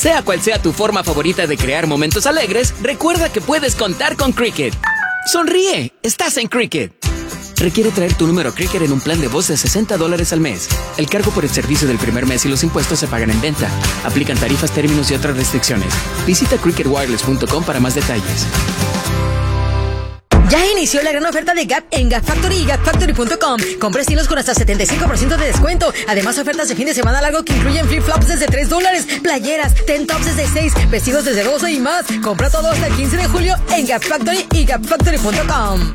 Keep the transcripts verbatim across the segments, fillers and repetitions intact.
Sea cual sea tu forma favorita de crear momentos alegres, recuerda que puedes contar con Cricket. ¡Sonríe! ¡Estás en Cricket! Requiere traer tu número Cricket en un plan de voz de sesenta dólares al mes. El cargo por el servicio del primer mes y los impuestos se pagan en venta. Aplican tarifas, términos y otras restricciones. Visita cricket wireless punto com para más detalles. Ya inició la gran oferta de Gap en Gap Factory y Gap Factory punto com. Compra estilos con hasta setenta y cinco por ciento de descuento. Además, ofertas de fin de semana largo que incluyen flip-flops desde tres dólares, playeras, ten tops desde seis, vestidos desde doce y más. Compra todo hasta el quince de julio en Gap Factory y Gap Factory punto com.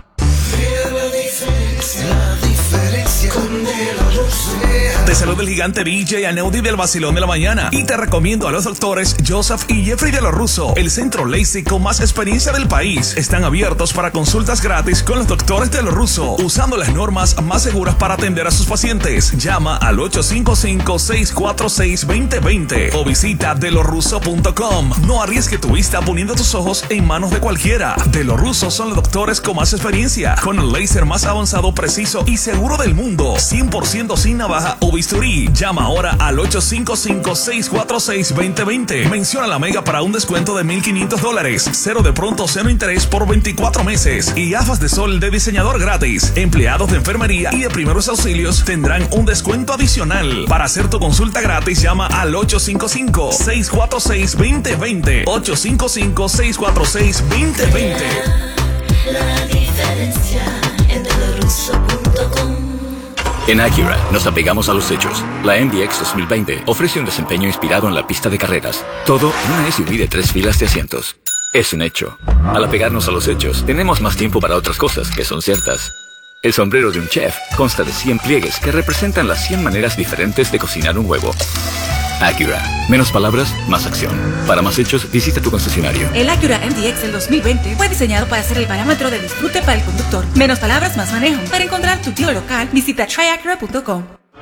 Te saluda el gigante D J Aneudi del Vacilón de la Mañana y te recomiendo a los doctores Joseph y Jeffrey de los Russo, el centro LASIK con más experiencia del país. Están abiertos para consultas gratis con los doctores de los Russo, usando las normas más seguras para atender a sus pacientes. Llama al ocho cinco cinco, seis cuatro seis, dos cero dos cero o visita de los russo punto com. No arriesgue tu vista poniendo tus ojos en manos de cualquiera. De los Russo son los doctores con más experiencia, con el láser más avanzado, preciso y seguro del mundo, cien por ciento sin navaja o bisturí. Llama ahora al ocho cinco cinco, seis cuatro seis, dos cero dos cero. Menciona la Mega para un descuento de mil quinientos dólares. Cero de pronto, cero interés por veinticuatro meses. Y gafas de sol de diseñador gratis. Empleados de enfermería y de primeros auxilios tendrán un descuento adicional. Para hacer tu consulta gratis, llama al ocho cinco cinco, seis cuatro seis, dos cero dos cero. ocho cinco cinco, seis cuatro seis, dos cero dos cero. La diferencia en de los russo punto com. En Acura nos apegamos a los hechos. La M D X dos mil veinte ofrece un desempeño inspirado en la pista de carreras. Todo en una S U V de tres filas de asientos. Es un hecho. Al apegarnos a los hechos, tenemos más tiempo para otras cosas que son ciertas. El sombrero de un chef consta de cien pliegues que representan las cien maneras diferentes de cocinar un huevo. Acura. Menos palabras, más acción. Para más hechos, visita tu concesionario. El Acura M D X del dos mil veinte fue diseñado para ser el parámetro de disfrute para el conductor. Menos palabras, más manejo. Para encontrar tu tío local, visita try acura punto com.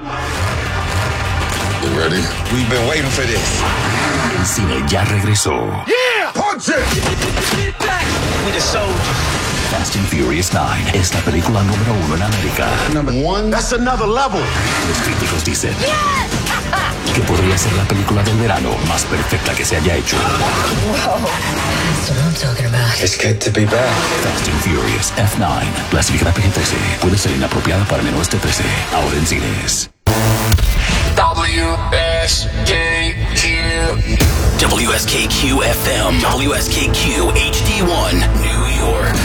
You ready? We've been waiting for this. El cine ya regresó. Yeah! Punch it! We the soldiers. Fast and Furious nueve es la película número uno en América. Number one, that's another level. Los críticos dicen que podría ser la película del verano más perfecta que se haya hecho. Wow, that's what I'm talking about. It's good to be back. Fast and Furious F nueve, clasificada P G trece, puede ser inapropiada para menores de trece. Ahora en cines. W S K Q. W S K Q F M, W S K Q H D one, New York.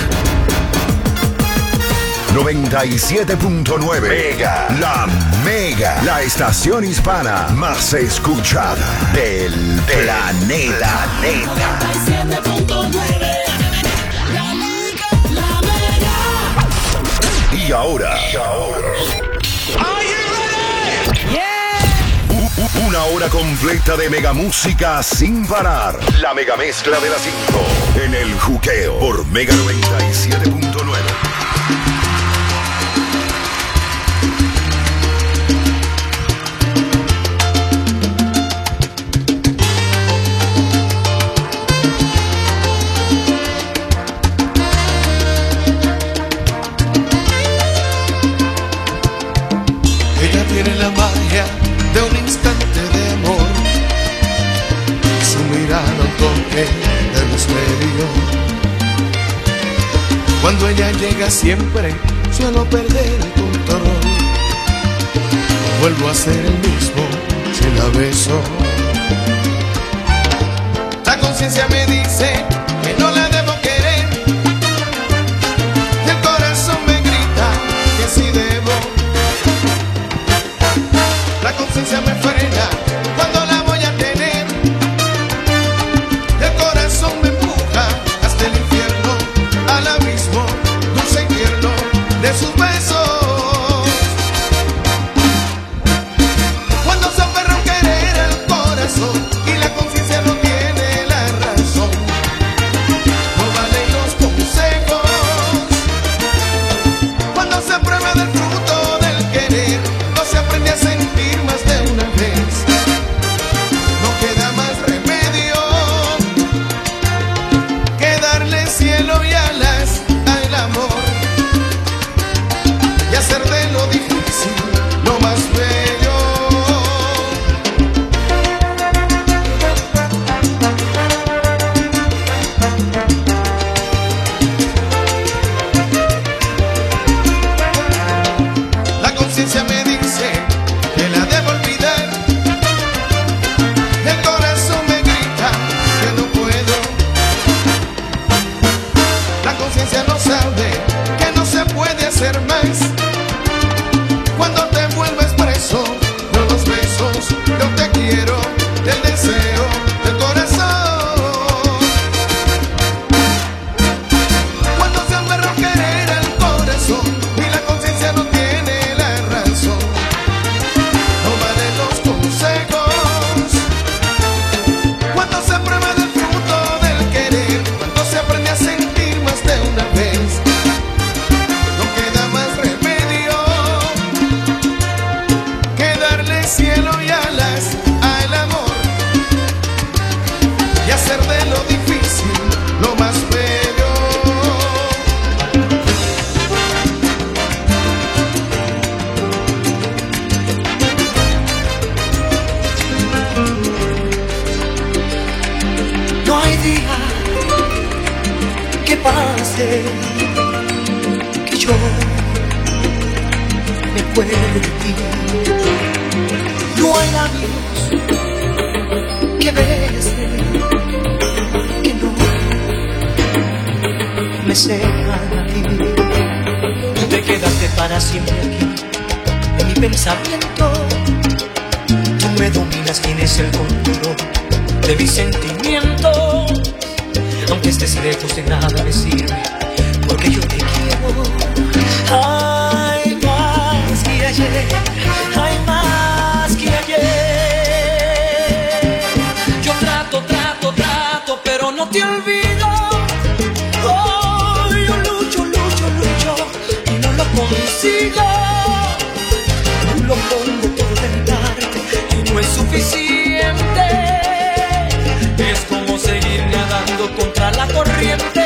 noventa y siete punto nueve Mega, la Mega, la estación hispana más escuchada del planeta. noventa y siete punto nueve La Mega, la Mega. Y ahora, y ahora. Are you ready? Yeah. Una hora completa de mega música sin parar. La mega mezcla de las cinco en el juqueo por Mega noventa y siete punto nueve. Ella tiene la magia de un instante de amor, su mirada un toque de misterio. Cuando ella llega siempre suelo perder el control. Vuelvo a ser el mismo si la beso. La conciencia me dice que no la debo querer, y el corazón me grita que sí debo. La conciencia me frena cuando la voy a tener, el corazón me empuja hasta el infierno, al abismo dulce y tierno de sus besos. Cuando se aferra a querer al corazón y la conciencia no tiene la razón, lo más bello. No hay día que pase que yo me acuerde de ti. No hay labios que besen que no me sepan a ti. Tú te quedaste para siempre aquí en mi pensamiento. Tú me dominas, tienes el control de mis sentimientos. Aunque estés lejos de nada me sirve, porque yo te quiero. Hay más que ayer, hay más que ayer. Yo trato, trato, trato, pero no te olvido. Oh, yo lucho, lucho, lucho y no lo consigo. Lo pongo todo de mi parte y no es suficiente. Es como seguir nadando contra la corriente.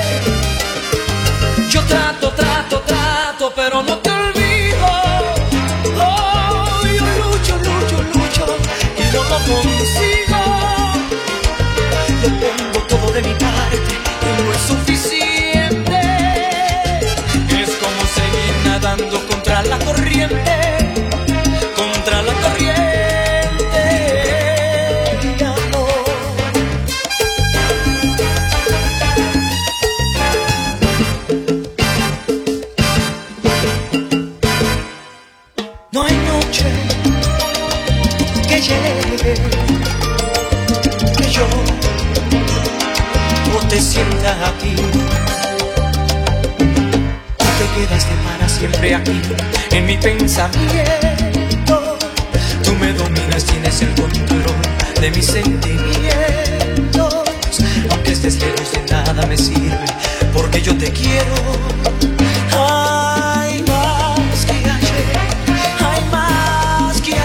Yo trato, trato, trato, pero no te olvido. Oh, yo lucho, lucho, lucho y no lo consigo. Lo pongo todo de mi parte y no es suficiente. Es como seguir nadando contra la corriente. Contra la corriente. No hay noche que llegue que yo no te sienta aquí. Tú te quedaste para siempre aquí en mi pensamiento. Tú me dominas, tienes el control de mis sentimientos. Aunque estés lejos de nada me sirve, porque yo te quiero. Hay más que ayer, hay más que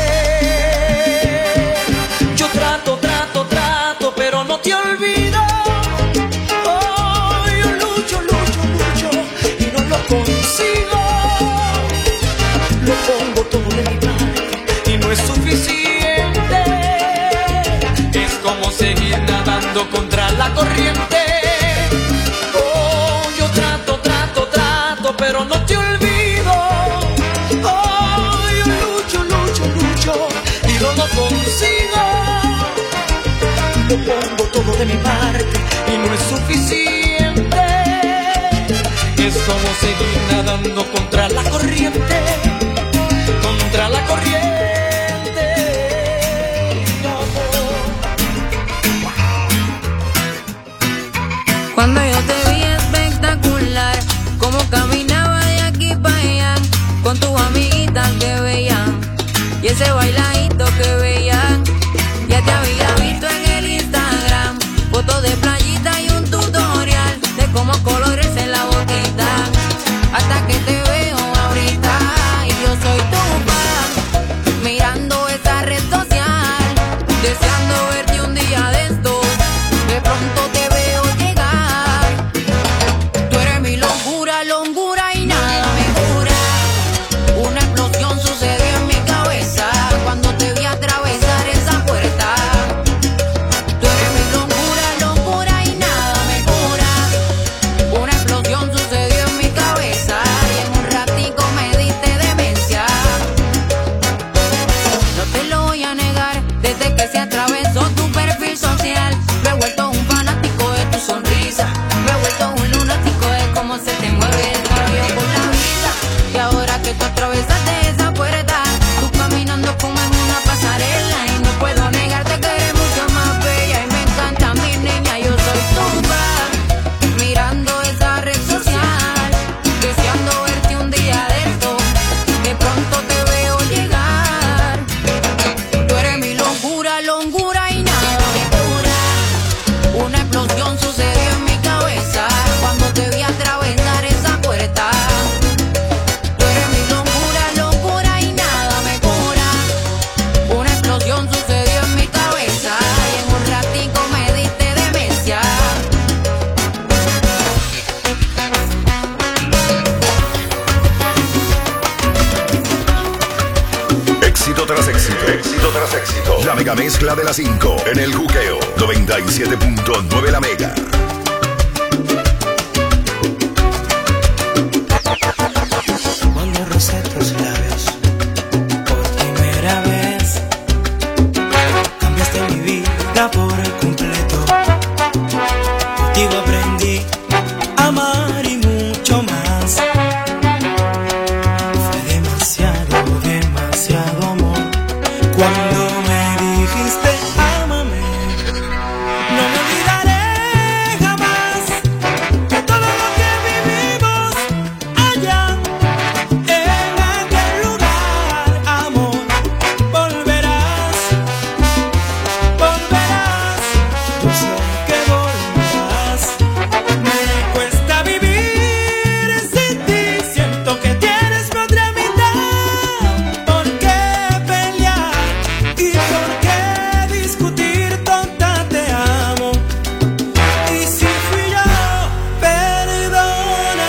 ayer. Yo trato, trato, trato, pero no te olvido. Oh, yo lucho, lucho, lucho y no lo consigo. Lo pongo todo de mi parte y no es suficiente. Es como seguir nadando contra la corriente. Oh, yo trato, trato, trato, pero no te olvido. Oh, yo lucho, lucho, lucho y no lo consigo. Lo pongo todo de mi parte y no es suficiente. Es como seguir nadando contra la corriente. Contra la corriente. Cuando yo te vi espectacular, como caminaba de aquí para allá, con tus amiguitas que veían, y ese bailadito que veían. Ya te había visto en el Instagram, fotos de playita y un tutorial de cómo colorarse la boquita, hasta que te veo ahorita y yo soy tu fan. Mi Éxito tras éxito. La mega mezcla de las cinco en el juqueo. noventa y siete punto nueve La Mega. Cuando rocé tus labios por primera vez, cambiaste mi vida por completo. Contigo aprendí a amar y mucho más. Fue demasiado, demasiado amor. Cuando me dijiste ámame, no me olvidaré jamás de todo lo que vivimos allá en aquel lugar. Amor, volverás, volverás, yo sé que volverás. Me cuesta vivir sin ti, siento que tienes mi otra mitad. ¿Por qué pelear y por qué discutir? Tonta, te amo. Y si fui yo, perdóname.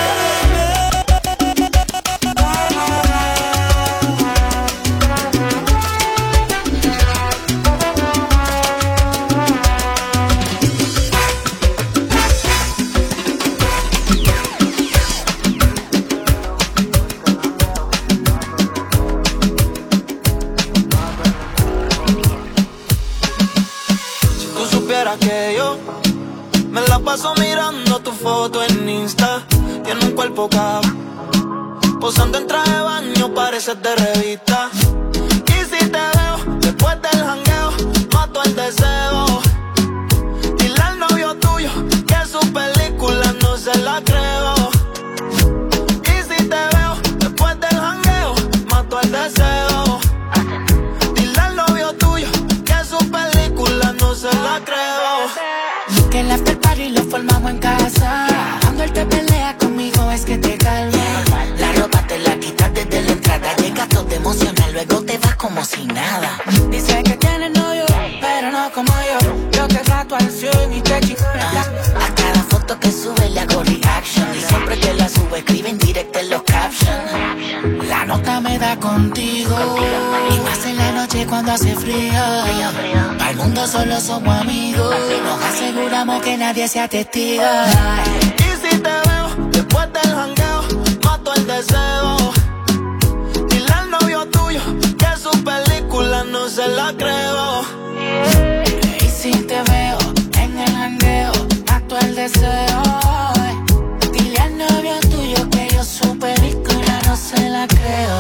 Si tú supieras que yo me la paso mirando tu foto en Insta. Tiene un cuerpo cabrón, posando en traje de baño, pareces de revista. Y si te veo después del jangueo, mato el deseo. Dile al novio tuyo que su película no se la creo. Y si te veo después del jangueo, mato el deseo. Dile al novio tuyo que su película no se la creo. Que el after party lo formamos en casa. Cuando él te pelea conmigo es que te calma. La ropa te la quitas desde la entrada. Llegas todo emocional, luego te vas como si nada. Dice que tienes novio, pero no como yo. Yo te trato al cien y te chingona. A cada foto que sube le hago reaction. Y siempre que la subo escribe en directo en los captions. La nota me da contigo. Y más en la noche cuando hace frío. Para el mundo solo somos amigos. Nos aseguramos que nadie sea testigo. Y si te veo después del jangueo, mato el deseo. Dile al novio tuyo que su película no se la creo. Y si te veo en el jangueo, mato el deseo. Dile al novio tuyo que yo su película no se la creo.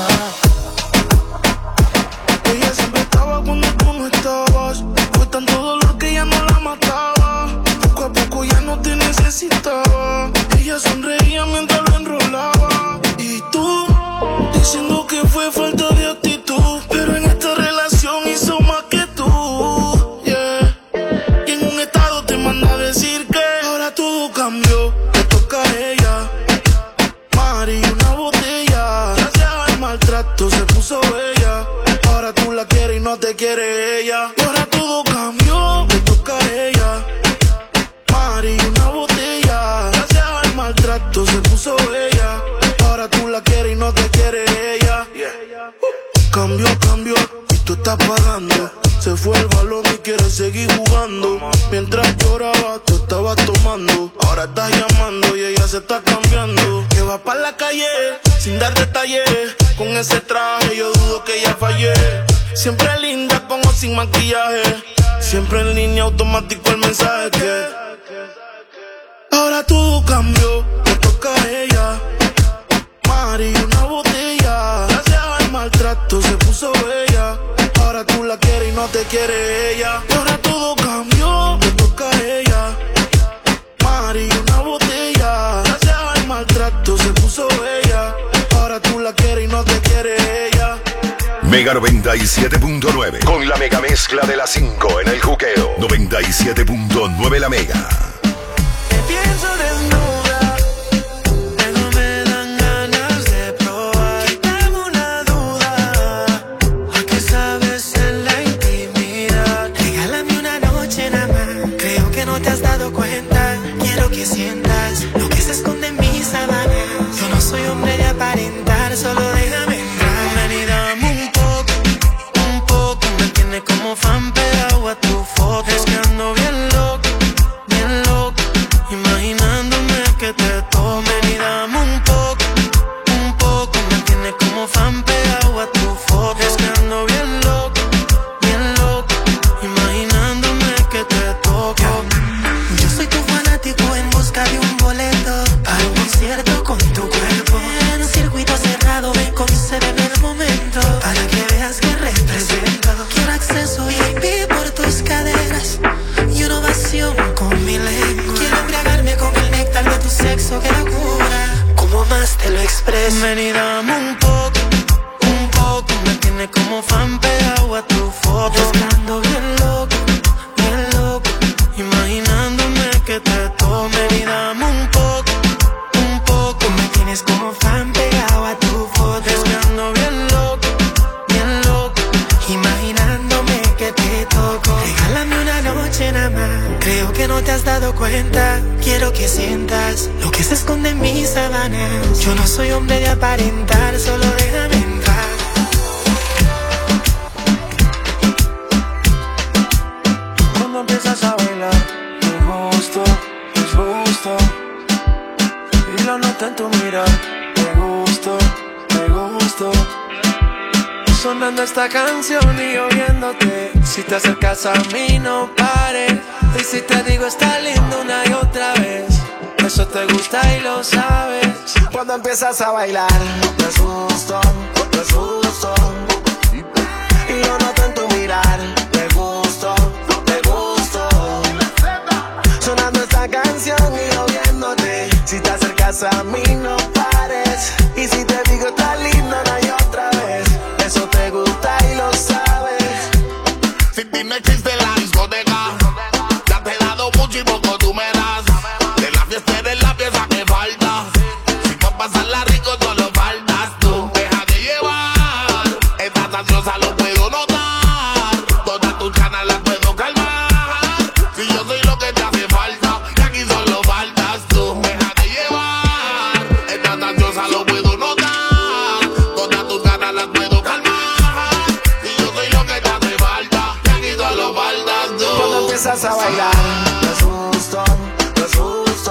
Ella siempre estaba cuando tú no estabas. Fue tanto dolor que ya no la mataba. Poco a poco ya no te necesitaba. Ella sonreía mientras lo enrolaba. Y tú, diciendo que fue falta de actitud. Pero en esta relación hizo más que tú, yeah. Y en un estado te manda a decir que ahora todo cambió. Le toca a ella, Mari, una botella. Gracias al maltrato se puso bella. Ahora tú la quieres y no te quiere ella. Y ahora todo cambió, le toca a ella, Mari, una botella. Gracias al maltrato se puso bella. Ahora tú la quieres y no te quiere ella. Cambió, cambió, y tú estás pagando. Se fue el balón y quiere seguir jugando. Mientras lloraba, tú estabas tomando. Ahora estás llamando y ella se está cambiando. Que va pa' la calle, sin dar detalles. Con ese traje yo dudo que ella fallé. Siempre linda con o sin maquillaje. Siempre en línea automático el mensaje que ahora todo cambió, le toca a ella, Mari, una botella. Gracias al maltrato se puso bella. Ahora tú la quieres y no te quiere ella. Y ahora todo cambió, le toca a ella, Mari, una botella. Gracias al maltrato se puso bella. Ahora tú la quieres y no te quiere ella. Mega noventa y siete punto nueve. Con la mega mezcla de las cinco en el juqueo. noventa y siete punto nueve La Mega. Te pienso desnuda, pero me dan ganas de probar. Quítame una duda, ¿a qué sabes en la intimidad? Regálame una noche nada más. Creo que no te has dado cuenta. Quiero que sientas lo que se esconde en mis sábanas. Yo no soy hombre de aparentar, solo déjame entrar. Ven y dame un poco, un poco beso, qué locura. ¿Cómo más te lo expreso? Ven y dame un poco, un poco. Me tiene como fan pegado a tu foto. Estando bien loco, bien loco, imaginándome que te tome. Ven y dame un poco, un poco. Me tienes como fan pegado a tu foto. Estando bien loco, bien loco, imaginándome que te toco. Regálame una noche nada más. Creo que no te has dado cuenta. Quiero que sientas lo que se esconde en mis sábanas. Yo no soy hombre de aparentar, solo déjame entrar. Cuando empiezas a bailar, me gusto, es gusto. Y lo noto en tu mirar, me gusto, me gusto. Sonando esta canción y oyéndote. Si te acercas a mí no pares. Y si te digo está lindo una y otra vez, eso te gusta y lo sabes. Cuando empiezas a bailar, me asusto, me asusto. Y lo noto en tu mirar, me gusto, me gusto. Sonando esta canción y oyéndote. Si te acercas a mí no pares. Y si te digo está lindo una y otra vez, eso te gusta y lo sabes. Si ti no existe la discoteca, ya te he dado mucho y poco tú me das. De la fiesta eres la pieza que falta. Si pa' pasarla rico solo faltas tú. Deja de llevar, estás ansiosa lo puedo notar. Todas tus ganas las puedo calmar. Si yo soy lo que te hace falta, y aquí solo faltas tú. Deja de llevar, estás ansiosa lo puedo notar. Todas tus ganas las puedo calmar. Si yo soy lo que te hace falta, y aquí solo faltas tú. Cuando empiezas a bailar, me asusto, me asusto.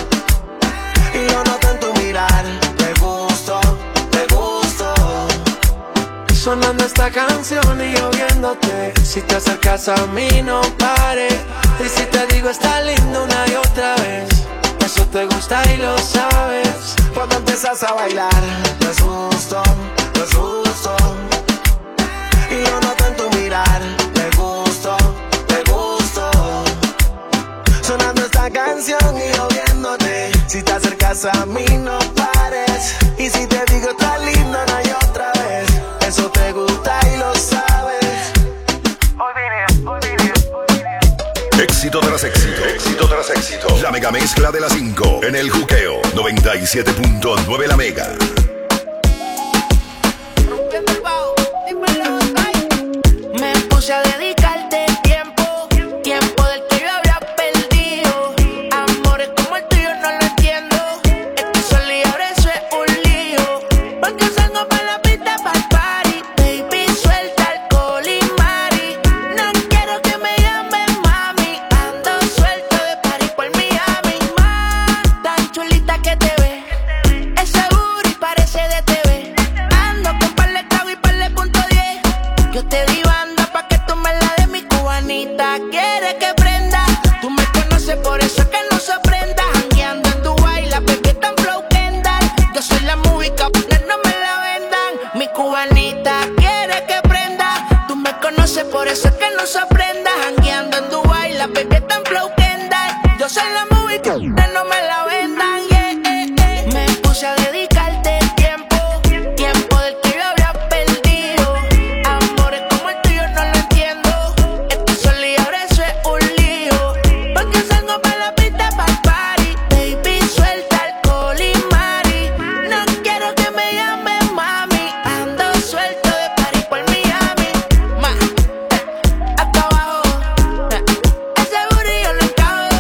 Y lo noto en tu mirar, me gusto, me gusto. Sonando esta canción y oyéndote. Si te acercas a mí no pares. Y si te digo está lindo una y otra vez, eso te gusta y lo sabes. Cuando empiezas a bailar, me asusto, me asusto. Y lo noto en tu mirar, me gusto, me gusto. Sonando esta canción y oyéndote. Si te acercas a mí no pares. Y si te digo está lindo una y otra vez, eso te gusta y lo sabes. Éxito tras éxito, éxito tras éxito. La mega mezcla de las cinco en el juqueo noventa y siete punto nueve La Mega. Me puse a dedicarte tiempo, tiempo del que yo había perdido. Amores como el tuyo no lo entiendo. Estoy sola y ahora eso es un lío. Porque salgo para la pista para el party. Baby, suelta alcohol y mari. No quiero que me llamen mami. Ando suelto de party por Miami. Ma, tan chulita que te ve. Es seguro y parece de T V. Ando con par de clavo y par de punto diez. Yo te di banda pa' que tú me la des, mi cubanita quiere que prenda. Tú me conoces, por eso es que no se prenda. Jangueando en Dubai, la bebé tan flow Kendall. Yo soy la movie capner, no me la vendan. Mi cubanita quiere que prenda. Tú me conoces, por eso es que no se prenda. Jangueando en Dubai, la bebé tan flow Kendall. Yo soy la movie capner, no me la vendan. Yeah, yeah, yeah. Me puse a dedicarte tiempo, tiempo del que yo había perdido. Amores como el tuyo no lo entiendo. Estoy sola y ahora eso es un lío. Porque salgo para la pista para el party. Baby, suelta alcohol y mari. No quiero que me llamen mami. Ando suelto de party por Miami. Ma, eh, hasta abajo. Eh, ese booty yo lo encajo.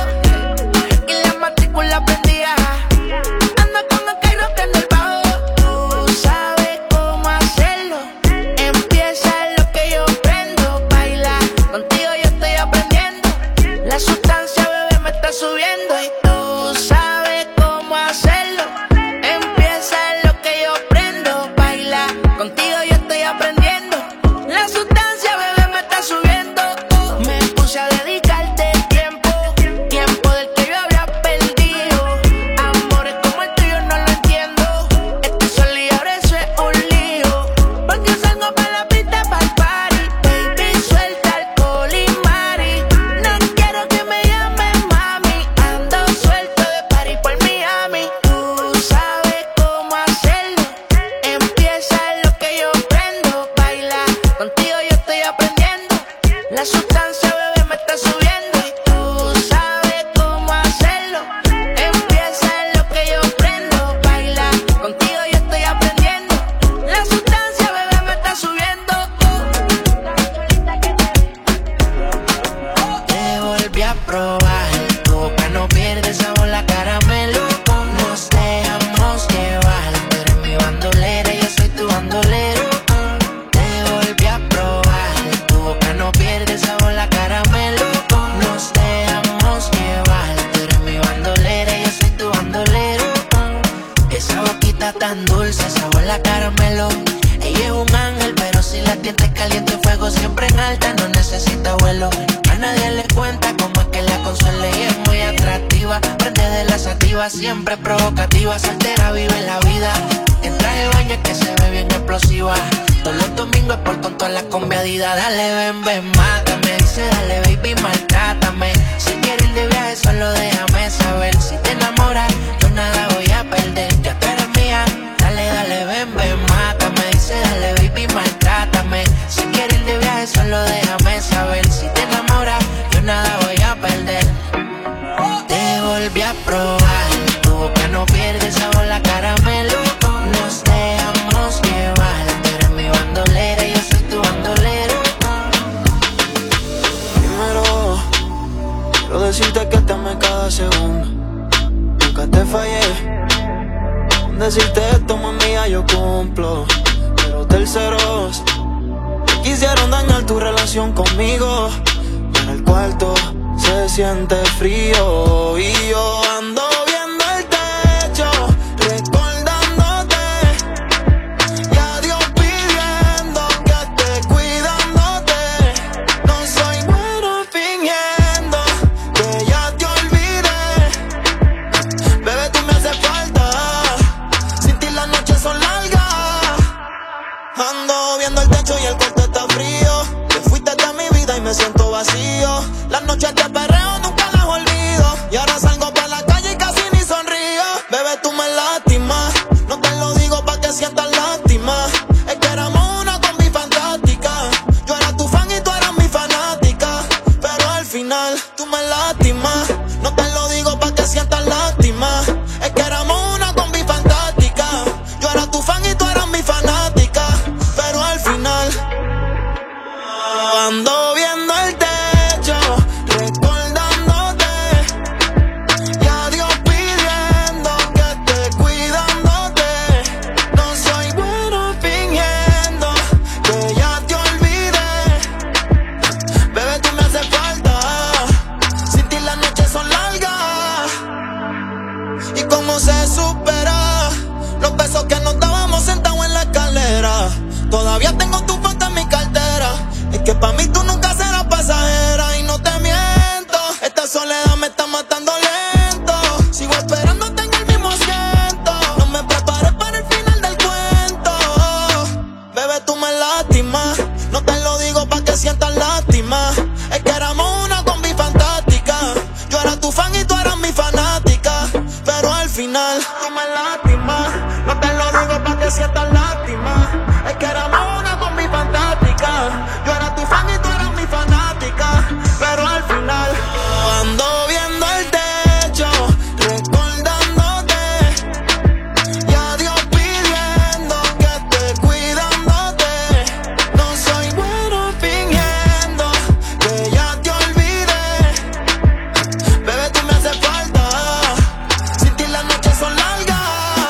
Y la matrícula prendida. Ando con el Cairo que en el bajo. Tú sabes cómo hacerlo. Empieza lo que yo prendo. Baila, contigo yo estoy aprendiendo. La sustancia, bebé, me está subiendo. Y tú sabes cómo hacerlo. Empieza lo que yo prendo. Baila, contigo yo estoy aprendiendo. La sustancia, bebé, me está subiendo. Me puse a dedicarte tiempo, tiempo del que yo había perdido. Amores como el tuyo no lo entiendo. Estoy sola y ahora eso es un lío. Porque salgo para la pista para el party. Baby, suelta alcohol y mari. No quiero que me llamen mami. Ando suelto volví a probar. Tu boca no pierde sabor, la caramelo. Nos dejamos llevar. Tú eres mi bandolera, yo soy tu bandolero. Te volví a probar. Tu boca no pierde sabor, la caramelo. Nos dejamos llevar. Tú eres mi bandolera, yo soy tu bandolero. Esa boquita tan dulce, sabor la caramelo. Ella es un ángel, pero si la tienes caliente, fuego siempre en alta, no necesita vuelo. A nadie le cuenta cómo es que la consuela y es muy atractiva. Prende de la sativa, siempre provocativa. Soltera, vive la vida. En traje de baño es que se ve bien explosiva. Todos los domingos es por con todas las combiadidas. Dale, ven, ven, mátame. Dice, dale, baby, maltrátame. Si quieres ir de viaje, solo déjame saber. Si te enamoras, yo nada voy a perder. Ya tú eres mía. Dale, dale, ven, ven, mátame. Dice, dale, baby, maltrátame. Si quieres ir de viaje, solo déjame saber. Si te enamoras, yo nada voy a perder. Te volví a probar. Tu boca no pierde sabor, la caramelo. Nos dejamos llevar. Tú eres mi bandolera, yo soy tu bandolero. Primero, quiero decirte que te amé cada segundo. Nunca te fallé. Con decirte esto, mami, ya yo cumplo. Pero terceros que quisieron dañar tu relación conmigo. En el cuarto se siente frío y yo ando viendo el techo, recordándote y a Dios pidiendo que esté cuidándote. No soy bueno fingiendo que ya te olvidé. Bebé, tú me haces falta. Sin ti las noches son largas. Ando viendo el techo y el cuarto está frío. Te fuiste de mi vida y me siento vacío. Las noches de perreo nunca las olvido. Y ahora salgo pa' la calle y casi ni sonrío. Bebé, tú me lastimas. No te lo digo pa' que sientas lástima. Es que éramos una combi fantástica. Yo era tu fan y tú eras mi fanática. Pero al final tú me lastimas. No te lo digo pa' que sientas lástima. Es que éramos una combi fantástica. Yo era tu fan y tú eras mi fanática. Pero al final ando viendo el techo, recordándote y a Dios pidiendo que esté cuidándote. No soy bueno fingiendo que ya te olvidé. Bebé, tú me haces falta. Sin ti las noches son largas. Y cómo se supera los besos que nos dábamos sentados en la escalera. Todavía tengo tu foto en mi cartera. Es que pa' mí tú nunca serás pasajera. Y no te miento, esta soledad me está matando lento. Sigo esperándote en el mismo asiento. No me prepares para el final del cuento. Bebé, tú me lastimas. No te lo digo pa' que sientas lástima. Es que éramos una combi fantástica. Yo era tu fan y tú eras mi fanática. Pero al final tú me lastimas. No te lo digo pa' que sientas lástima. Es que éramos una combi fantástica. Yo era tu fan y tú eras mi fanática. Pero al final ando viendo el techo, recordándote y a Dios pidiendo que esté cuidándote. No soy bueno fingiendo que ya te olvidé. Bebé, tú me haces falta. Sin ti las noches son largas.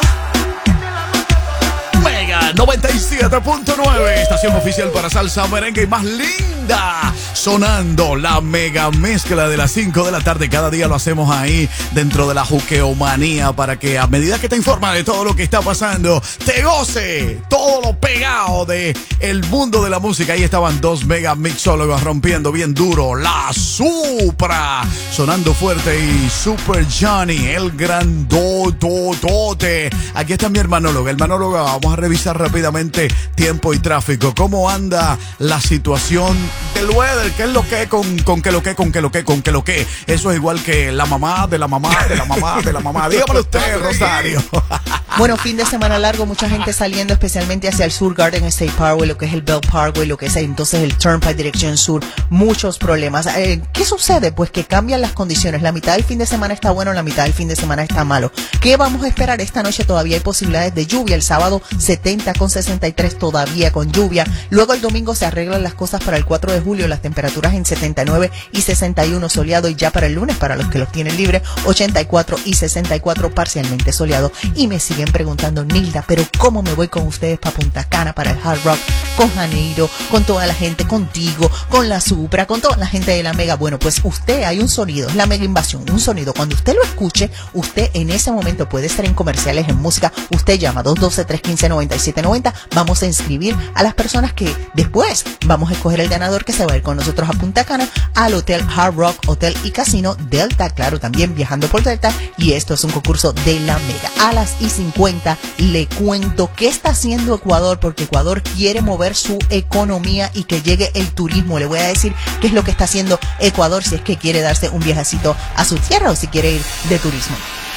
Mega noventa y siete punto nueve, estación oficial para salsa, merengue y más linda. Sonando la mega mezcla de las cinco de la tarde. Cada día lo hacemos ahí dentro de la juqueomanía para que a medida que te informa de todo lo que está pasando, te goce todo lo pegado de el mundo de la música. Ahí estaban dos mega mixólogos rompiendo bien duro. La Supra sonando fuerte y Super Johnny, el grandototote. Aquí está mi hermanólogo. Hermanólogo, vamos a revisar rápidamente tiempo y tráfico. ¿Cómo anda la situación del weather? ¿Qué es lo que? Con, con qué lo que, con qué lo que, con qué lo que. Eso es igual que la mamá de la mamá de la mamá de la mamá. Dígamelo usted, Rosario. Bueno, fin de semana largo, mucha gente saliendo especialmente hacia el sur, Garden State Parkway, lo que es el Bell Parkway, lo que es entonces el Turnpike dirección sur, muchos problemas. Eh, ¿Qué sucede? Pues que cambian las condiciones. La mitad del fin de semana está bueno, la mitad del fin de semana está malo. ¿Qué vamos a esperar esta noche? Todavía hay posibilidades de lluvia. El sábado setenta con sesenta y tres todavía con lluvia. lluvia. Luego el domingo se arreglan las cosas para el cuatro de julio, las temperaturas en setenta y nueve y sesenta y uno soleado, y ya para el lunes, para los que los tienen libre, ochenta y cuatro y sesenta y cuatro parcialmente soleado. Y me siguen preguntando, Nilda, pero ¿cómo me voy con ustedes para Punta Cana, para el Hard Rock, con Janeiro, con toda la gente, contigo, con la Supra, con toda la gente de la Mega? Bueno, pues usted, hay un sonido, es la Mega Invasión, un sonido. Cuando usted lo escuche, usted en ese momento puede estar en comerciales, en música. Usted llama dos uno dos, tres uno cinco, nueve siete nueve cero. Vamos a inscribir a las personas que después vamos a escoger el ganador que se va a ir con nosotros a Punta Cana, al Hotel Hard Rock, Hotel y Casino Delta, claro, también viajando por Delta. Y esto es un concurso de la Mega. A las y cincuenta le cuento qué está haciendo Ecuador, porque Ecuador quiere mover su economía y que llegue el turismo. Le voy a decir qué es lo que está haciendo Ecuador si es que quiere darse un viajecito a su tierra o si quiere ir de turismo.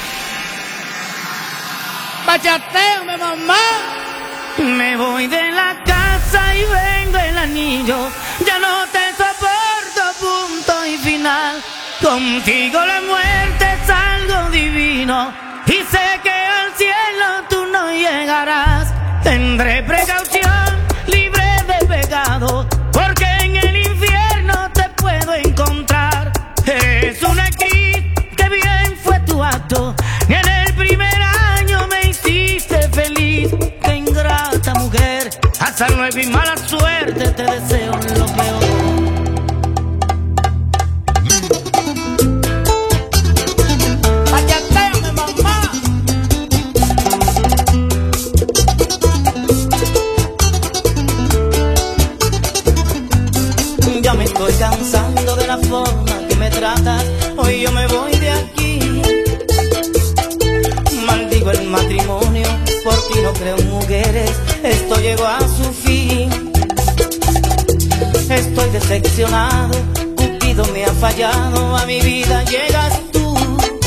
Bachateame, mamá. Me voy de la casa y vengo el anillo. Ya no te soporto, punto y final. Contigo la muerte es algo divino. Y sé que al cielo tú no llegarás. Tendré precaución, libre de pecado, porque en el infierno te puedo encontrar. Eres una actriz, que bien fue tu acto. Y en el primer año me hiciste feliz. Qué ingrata mujer, hasta luego y mala suerte, te deseo lo peor. Ya me estoy cansando de la forma que me tratas. Hoy yo me voy de aquí. Maldigo el matrimonio, por ti no creo en mujeres. Esto llegó a su fin. Estoy decepcionado, Cupido me ha fallado. A mi vida llegas tú.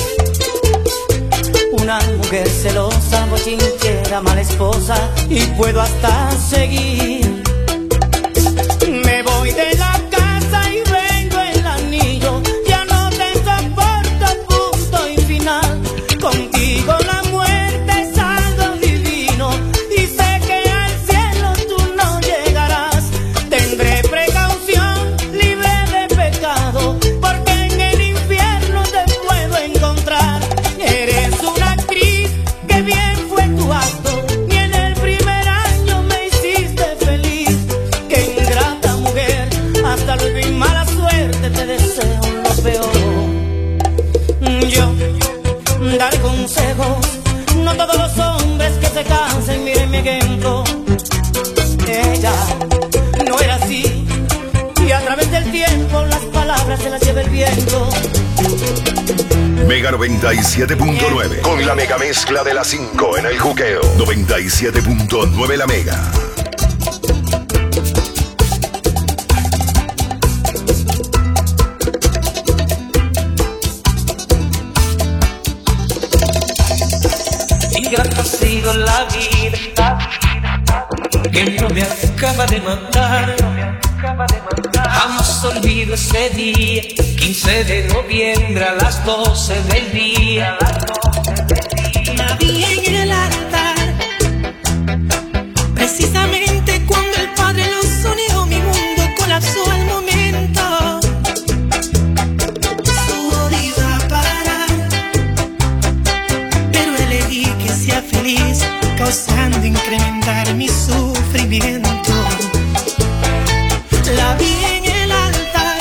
Una mujer celosa, bochinchera, mala esposa, y puedo hasta seguir. Me voy de la casa y vengo el anillo. Ya no te soporto, punto y final. Contigo la muerte es algo divino. Y sé que al cielo tú no llegarás. Tendré precaución, libre de pecado, porque en el infierno te puedo encontrar. Eres una actriz, que bien fue tu acto. Y en el primer año me hiciste feliz. Qué ingrata mujer, hasta luego y mala suerte, te deseo lo peor. Yo daré consejos, no todos los hombres que se cansen, miren mi ejemplo. Ella no era así, y a través del tiempo las palabras se las lleva el viento. Mega noventa y siete punto nueve, con la mega mezcla de las cinco en el juqueo. noventa y siete punto nueve la Mega. Ingrata ha sido la vida, que no me acaba de matar. Jamás olvido ese día, quince de noviembre a las doce del día. La vi en el altar, precisamente cuando el Padre los unió, mi mundo colapsó al momento. Su vida iba a parar, pero elegí que sea feliz, causando incrementar mi sufrimiento. La vi en el altar,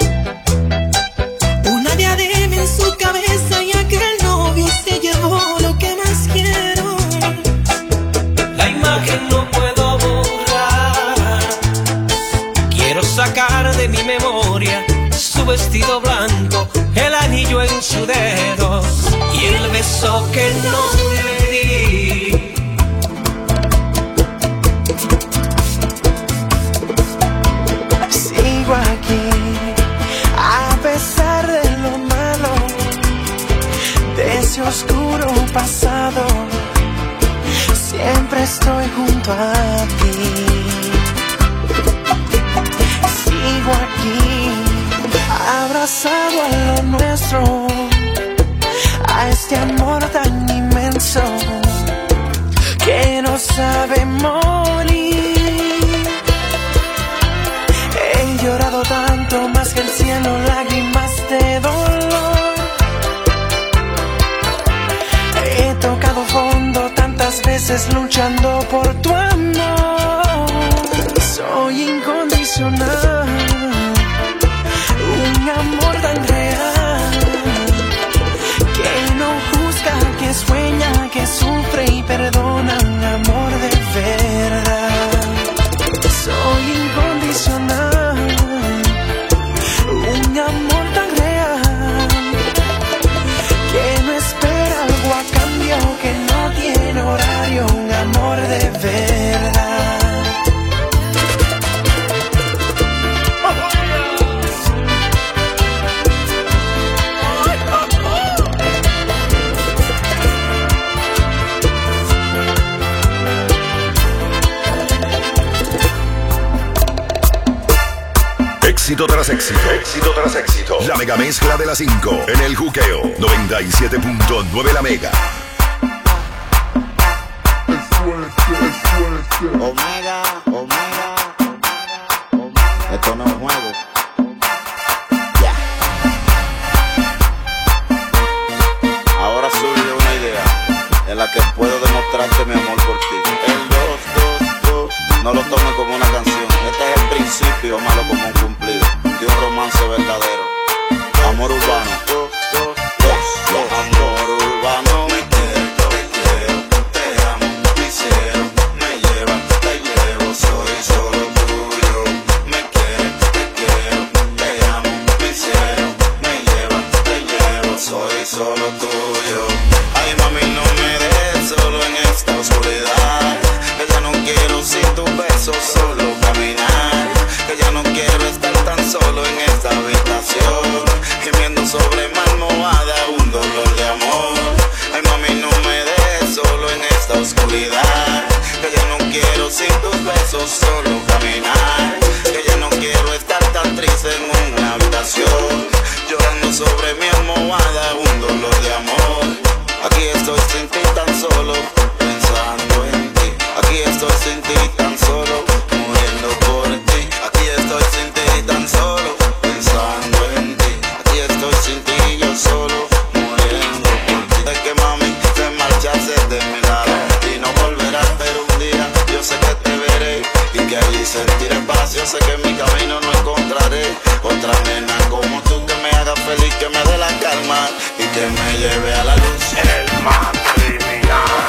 una diadema en su cabeza, y aquel novio se llevó lo que más quiero. La imagen no puedo borrar, quiero sacar de mi memoria su vestido blanco, el anillo en su dedo y el beso que no le di. Sigo aquí, a pesar de lo malo, de ese oscuro pasado, siempre estoy junto a ti. Sigo aquí, abrazado a lo nuestro, a este amor tan inmenso que no sabe morir. meses luchando por tu amor. Soy incondicional, un amor tan real, que no juzga, que sueña, que sufre y perdona, un amor de verdad. Soy incondicional, un amor tan real, que no espera algo a cambio, que no tiene horario, un amor de verdad. Éxito tras éxito, éxito tras éxito. La mega mezcla de las cinco en el juqueo noventa y siete punto nueve La Mega. Omega, Omega, Omega. Esto no es un juego. Ya. Ahora surge una idea en la que puedo demostrarte mi amor por ti. El dos, dos, dos. No lo tomes como una canción. Este es el principio, malo como un cumplido, de un romance verdadero. Amor urbano. Dos, dos, dos, dos. Amor urbano. Me quiero, te quiero, te amo, mi cielo. Me lleva, te llevo, soy solo tuyo. Me quiero, te quiero, te amo, mi cielo. Me lleva, te llevo, soy solo tuyo. Ay, mami, no me dejes solo en esta oscuridad, que ya no quiero sin tus besos solo caminar, que ya no quiero estar tan solo en esta habitación, gimiendo sobre mi almohada un dolor de amor. Ay, mami, no me dejes solo en esta oscuridad, que ya no quiero sin tus besos solo caminar, que ya no quiero estar tan triste en una habitación, llorando sobre mi almohada un dolor de amor. Aquí estoy sin ti tan solo, pensando en ti. Aquí estoy sin ti tan solo, muriendo por ti. Aquí estoy sin ti tan solo, pensando en ti. Aquí estoy sin ti yo solo, muriendo por ti. Es que mami, te marchaste de mi lado y no volverás, pero un día yo sé que te veré y que allí sentiré paz. Yo sé que en mi camino no encontraré otra nena como tú, que me haga feliz, que me dé la calma y que me lleve a la luz. El más criminal.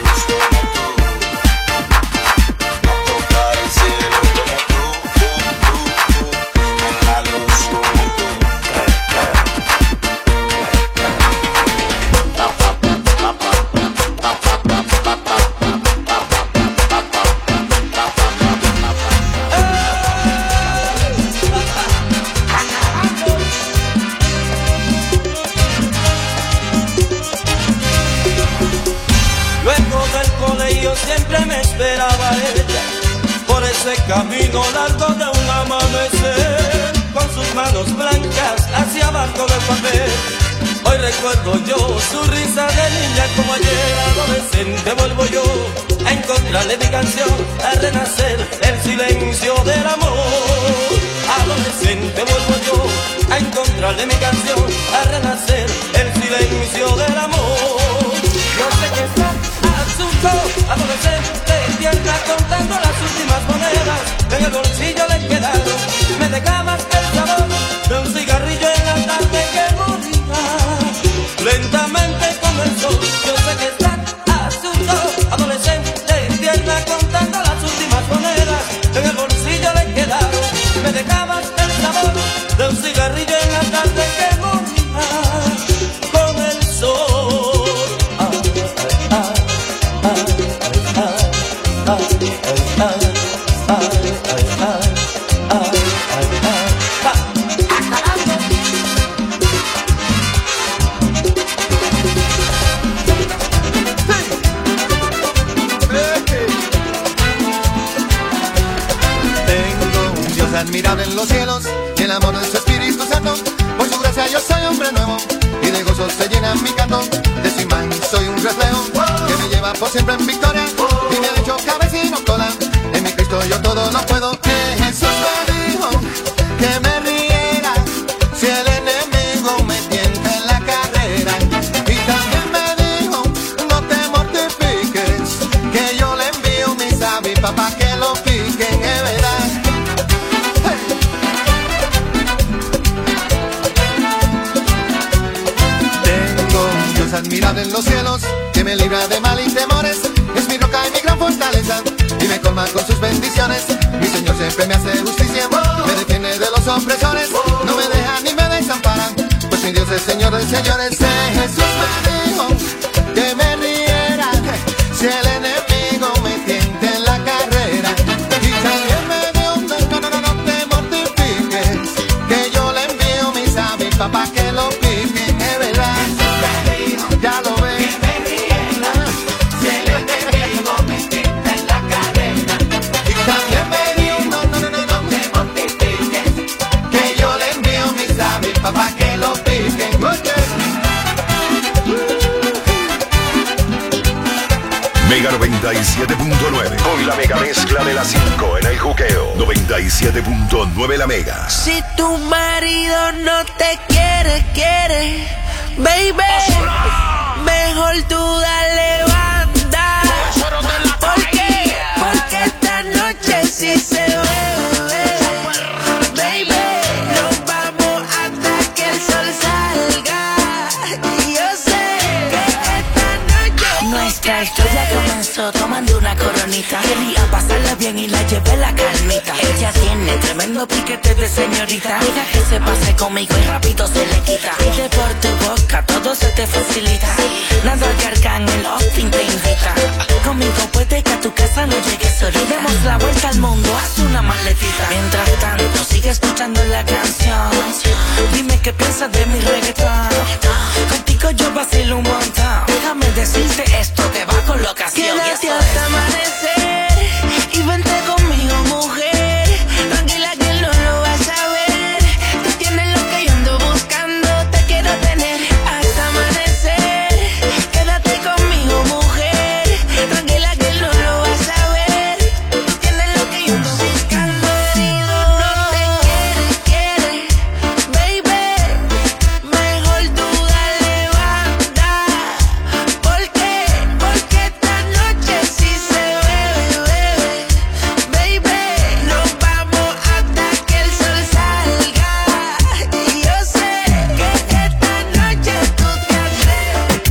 Siempre me esperaba ella por ese camino largo de un amanecer, con sus manos blancas hacia abajo del papel. Hoy recuerdo yo su risa de niña como ayer. Adolescente vuelvo yo a encontrarle mi canción, a renacer el silencio del amor. Adolescente vuelvo yo a encontrarle mi canción, a renacer el silencio del amor. Yo sé que está adolescente, tierna, contando las últimas monedas. En el bolsillo le quedaron, me dejabas el sabor de un cigarrillo en la tarde que moría lentamente con el sol. Yo sé que está asunto, adolescente, tierna, contando las últimas monedas. En el bolsillo le quedaron, me dejabas el sabor de un cigarrillo en la tarde que moría con el sol. Ah, ah, admirable en los cielos y el amor de su Espíritu Santo. Por su gracia yo soy hombre nuevo y de gozo se llena mi canto. De su imagen soy un reflejo que me lleva por siempre en victoria y me ha hecho cabeza y no cola. En mi Cristo yo todo lo puedo. Que Jesús me dijo que me riera si el enemigo me tienta en la carrera, y también me dijo no te mortifiques admirable en los cielos, que me libra de mal y temores. Es mi roca y mi gran fortaleza, y me colma con sus bendiciones. Mi Señor siempre me hace justicia, me defiende de los opresores. No me deja ni me desampara, pues mi Dios es Señor de señores. Jesús me dijo que me riera si el enemigo me tienta en la carrera. Y también me dio un no, no, no, no te mortifiques, que yo le envío mis avis papá que lo piquen, es verdad. Ya lo ves. Que me riera si el enemigo me tienta en la carrera. Y también me dio un no, no, no, no, no te mortifiques, que yo le envío mis avis papá que lo piquen. Oye. Mega noventa y siete punto nueve, con la mega mezcla de las cinco en el juqueo. noventa y siete punto nueve la mega. Si tu marido no te quiere, quiere, baby, mejor tú dale banda. ¿Por qué? Porque esta noche sí se bebe, baby, nos vamos hasta que el sol salga. Y yo sé que esta noche nuestra historia comenzó tomando una coronita. Quería pasarla bien y la llevé la calmita. Ella tiene tremendo piquete de señorita. Deja que se pase conmigo y rápido se le quita. Pide por tu boca, todo se te facilita. Nada que Arcángel Austin te invita. Conmigo puede que a tu casa no llegues solita. Demos la vuelta al mundo, haz una maletita. Mientras tanto, sigue escuchando la canción. Dime qué piensas de mi reggaetón. Contigo yo vacilo un montón. Déjame decirte esto, te va con locación. Quédate hasta amanecer y vente conmigo, mujer. Tranquila que no lo vas a ver. Tú tienes lo que yo ando buscando, te quiero tener hasta amanecer. Quédate conmigo, mujer. Tranquila que no lo vas a ver. Tú tienes lo que yo ando buscando. No te quiere, quiere, baby, mejor tú dale banda. ¿Por qué? Porque esta noche sí se bebe, bebe, baby, nos vamos hasta que el sol salga. Y yo sé que esta noche tú te atreves.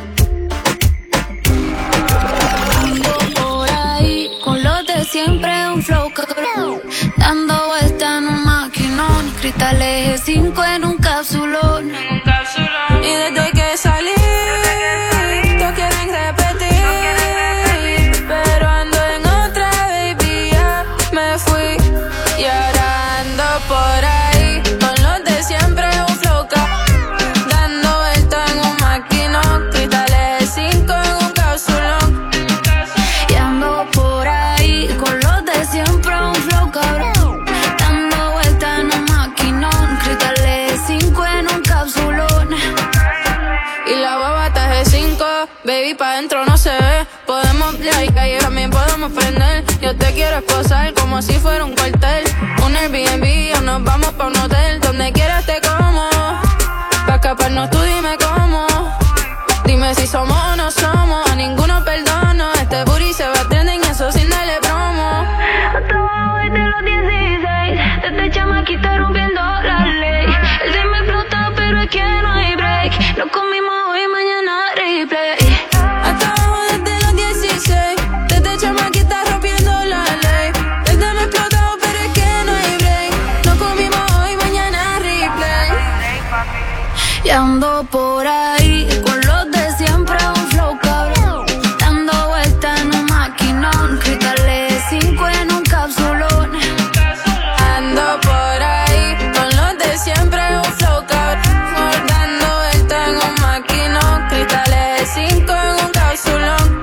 Ando por ahí con los de siempre, un flow cabrón, dando vuelta en un maquinón, cristales G cinco en un capsulón. Y desde que salí, todos quieren repetir, pero ando en otra, baby, ya me fui. Y ahora ando por ahí con los de siempre, un flow cabrón, dando vuelta en un maquinón, cristales G cinco en un capsulón. Y ando por ahí con los de siempre, un flow cabrón, dando vuelta en un maquinón, cristales G cinco en un capsulón. Y la baba está G cinco, baby, pa' dentro no se ve. Podemos like y también podemos prender. Yo te quiero esposar como si fuera un cuartel. Un Airbnb o nos vamos pa' un hotel. Donde quieras te como, pa' escaparnos tú dime cómo. Dime si somos o no somos, a ninguno perdono. Este booty se va a trending, eso sin darle promo. Hasta abajo desde los dieciséis, desde chamaquita rompiendo la ley. El día me explota pero es que no hay break. Nos comimos hoy, mañana replay. Hasta abajo desde los dieciséis, desde chamaquita rompiendo la ley. El día me explota pero es que no hay break. Nos comimos hoy, mañana replay. Y ando por ahí con los de siempre, un flow cabrón, dando vuelta en un maquinón, cristales cinco en un capsulón. Ando por ahí con los de siempre, un flow cabrón, dando vuelta en un maquinón, cristales cinco en un capsulón.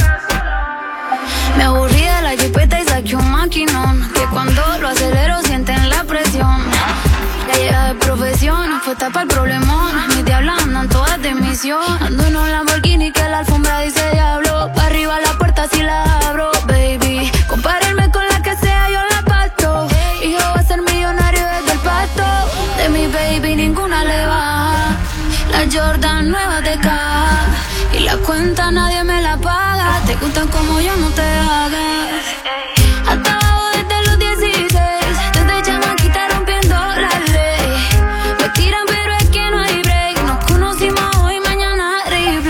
Me aburrí de la jipeta y saqué un maquinón, que cuando lo acelero sienten la presión. Ya llega de profesión, fue tapa el problemón. Mis diablas andan todas de misión. Ando en un Lamborghini que la alfombra dice diablo. Pa' arriba la puerta si la abro, baby. Compárenme con la que sea, yo la parto. Hijo va a ser millonario desde el pasto. De mi baby ninguna le baja. La Jordan nueva de caja. Y la cuenta nadie me la paga. Te gustan como yo, no te hagas. Hasta abajo desde los dieciséis, desde chamaquita rompiendo la ley. Me tiran pero es que no hay break. Nos conocimos hoy, mañana replay.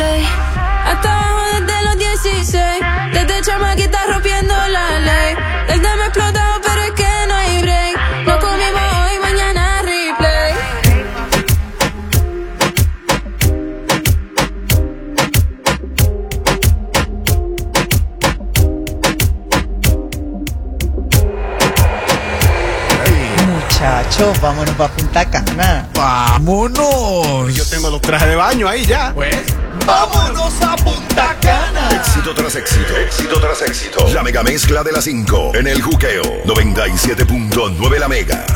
muchachos, vámonos para Punta Cana. ¡Vámonos! Yo tengo los trajes de baño ahí ya. Pues, ¡vámonos a Punta Cana! Éxito tras éxito, éxito tras éxito. La mega mezcla de las cinco en el juqueo. noventa y siete punto nueve La Mega.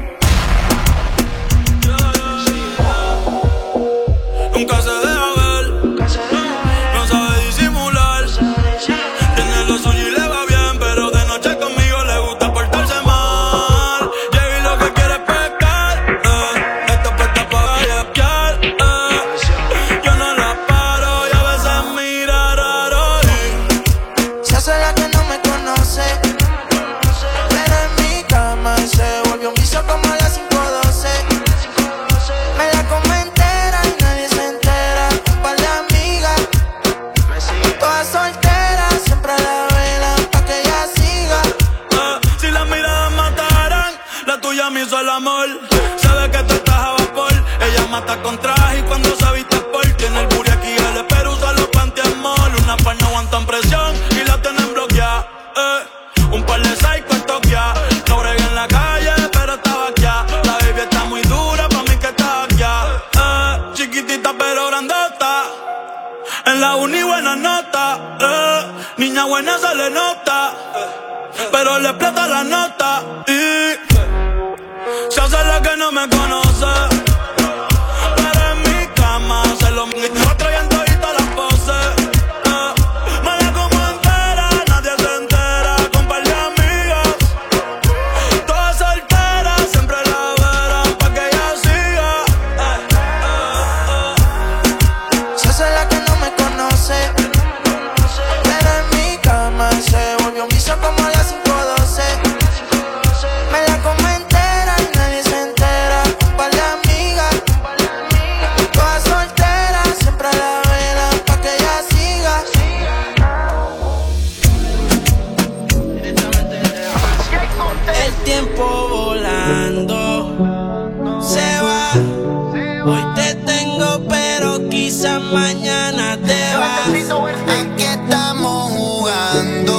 Nunca se deja ver, no sabe disimular. Tiene lo suyo y le va bien, pero de noche conmigo le gusta portarse mal. Llega y lo que quiere es pescar, eh. Esta puesta para galletear, eh. Yo no la paro y a veces mira raro. Y se hace la que no me conoce, pero en mi cama se volvió un vicio como a las cinco doce. Me la come entera y nadie se entera. Un par de amigas, todas solteras, siempre la velan pa' que ella siga. Eh, si las miradas mataran, la tuya me hizo el amor. Sabe que tú estás a vapor. Ella mata con traje y cuando se viste por. Tiene el booty aquí, el espero usa los panty en mall. Una par no aguantan presión y la tienen bloqueada. Eh, un par de psycho toquea. No bregué en la calle, pero estaba aquí. La baby está muy dura, pa' mí que está aquí. Eh, chiquitita pero grandota. En la uni buena nota, eh. Niña buena se le nota, pero le explota la nota. Y se hace la que no me conoce, pero en mi cama se lo mismo traen toditas las poses, eh. Me la como entera, nadie se entera. Con par de amigas, todas solteras, siempre la verán pa' que ella siga, eh, eh, eh. Se hace la que no me conoce, pero en mi cama se volvió un vicio como a las cinco doce. Me la come entera y nadie se entera. Un par de amigas, todas solteras, siempre la velan pa' que ella siga. El tiempo volando se va. Hoy te tengo, pero quizás mañana te vas. ¿En qué estamos jugando?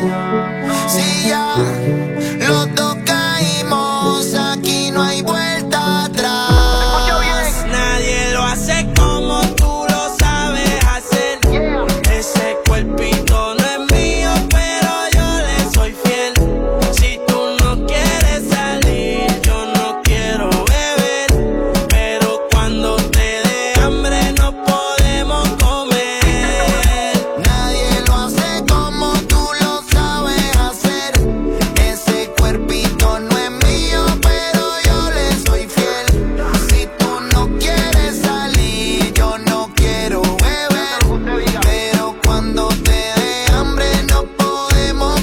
Si ya los dos caímos, aquí no hay vuelta atrás. Nadie lo hace como tú lo sabes hacer. Ese cuerpito no es mío, pero yo le soy fiel. Si tú no quieres salir, yo no quiero beber, pero cuando te dé hambre no podemos comer. Nadie lo hace como tú lo sabes hacer. Ese cuerpito no es mío, pero yo le soy fiel. Si tú no quieres salir, yo no quiero beber, pero cuando te dé hambre no podemos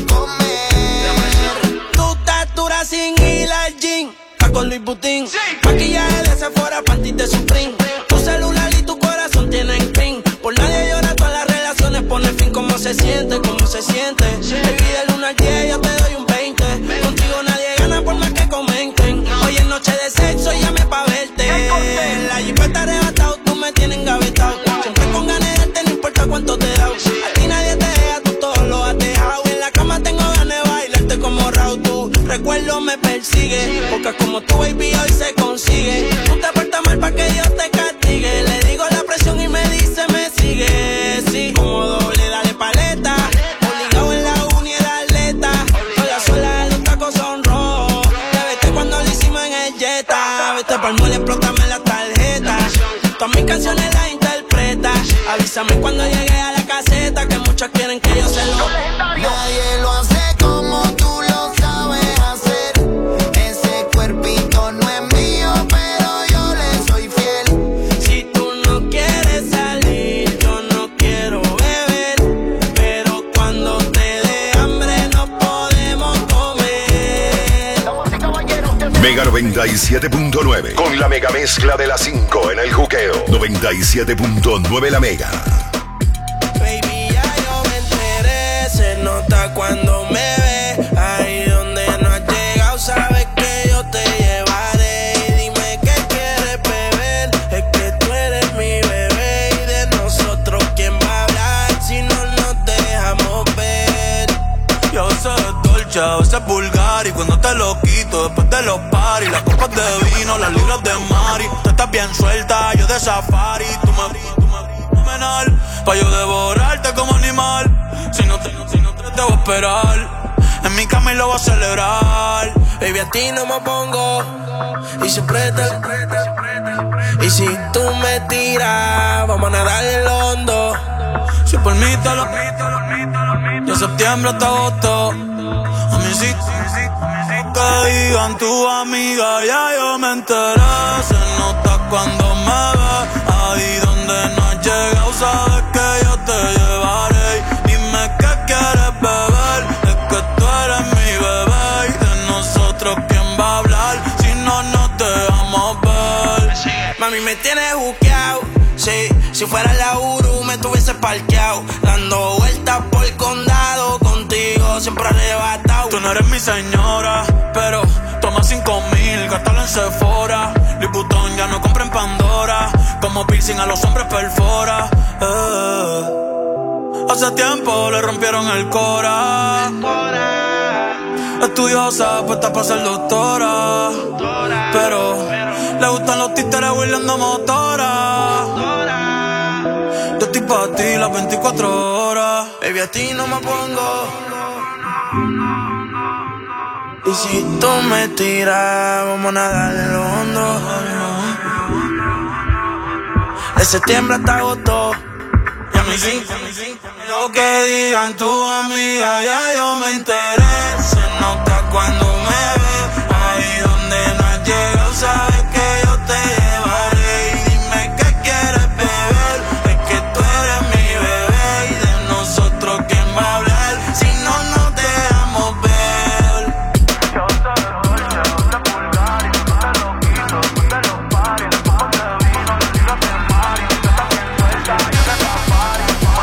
comer. Tu estatura sin ir al gym, va con Louis Vuitton, maquillaje de Sephora, panty de Supreme. Tu celular y tu corazón tienen pin. Por nadie llora, todas las relaciones ponen fin. ¿Cómo se siente? ¿Cómo se siente? Baby, del uno al diez yo te doy un veinte. Contigo nadie gana por más que comenten. Hoy es noche de sexo, llame pa' verte. La jeep está arrebatado, tú me tienes engavetado. Siempre con ganas de darte, no importa cuánto te da. A ti nadie te deja, tú todo lo has dejado. En la cama tengo ganas de bailarte como Raúl. Tu recuerdo me persigue, porque como tu baby hoy se consigue. Tú te portas mal pa' que Dios te castigue. Le digo la presión y me dice me sigue. Sí, como doble, dale paleta. Obligado en la uni era atleta. Sola sola, los tacos son rojos. Te vete cuando lo hicimos en el Jetta. Vete pa'l mall, explótame la tarjeta. Todas mis canciones las interpreta. Avísame cuando llegue a la caseta, que muchos quieren que yo se lo. Nadie lo hace como tú lo sabes hacer. Ese cuerpito no es mío, pero yo le soy fiel. Si tú no quieres salir, yo no quiero beber, pero cuando te dé hambre no podemos comer. Mega noventa y siete punto nueve. Con la mega mezcla de las cinco en el juqueo. noventa y siete punto nueve La Mega. Baby, ya yo me enteré, se nota cuando me ve. Ahí donde no has llegado, sabes que yo te llevaré. Y dime qué quieres beber, es que tú eres mi bebé. Y de nosotros, ¿quién va a hablar si no nos dejamos ver? Yo soy dolce, a veces vulgar y cuando te lo quito. Después de los paris, las copas de vino, las libras de Mari. Tú estás bien suelta, yo de safari. Tú me, tú me fenomenal, pa' yo devorarte como animal. Si no te, si no te, te voy a esperar. En mi cama y lo voy a celebrar. Baby, a ti no me pongo y siempre te... Y si tú me tiras, vamos a nadar en lo hondo. Si por mí te lo... De septiembre hasta agosto. A mí sí, que digan tu amiga, ya yo me enteré. Se nota cuando me ves. Ahí donde no has llegado, sabes que yo te llevaré. Dime qué quieres beber, es que tú eres mi bebé. Y de nosotros, ¿quién va a hablar? Si no, no te vamos a ver. Mami, me tienes buqueado, sí. Si fuera la Uru, me tuviese parqueado. Dando vueltas por el condado, contigo siempre arrebatado. Tú no eres mi señora, pero toma cinco mil, gástalo en Sephora. Liputón ya no compra en Pandora. Como piercing a los hombres perfora. eh. Hace tiempo le rompieron el cora. Estudiosa, puesta para ser doctora. Pero le gustan los títeres huirleando motora. Yo estoy pa' ti las veinticuatro horas. Baby, a ti no me pongo. Y si tú me tiras, vamos a nadar en lo hondo. De septiembre hasta agosto. Y a mí sí, lo que digan tu amiga, ya yo me enteré. Se nota cuando me ves. Ahí donde no has llegado, sabes que yo te llevaré. Y dime qué quieres beber, es que tú eres mi bebé. Y de nosotros, ¿quién va a hablar? Si no, no te dejamos ver. Yo te doy, te doy de pulgar. Y tú te lo quito, tú te lo pares. Las copas de vino, las libras de Mari. Tú estás bien suelta, yo de safari.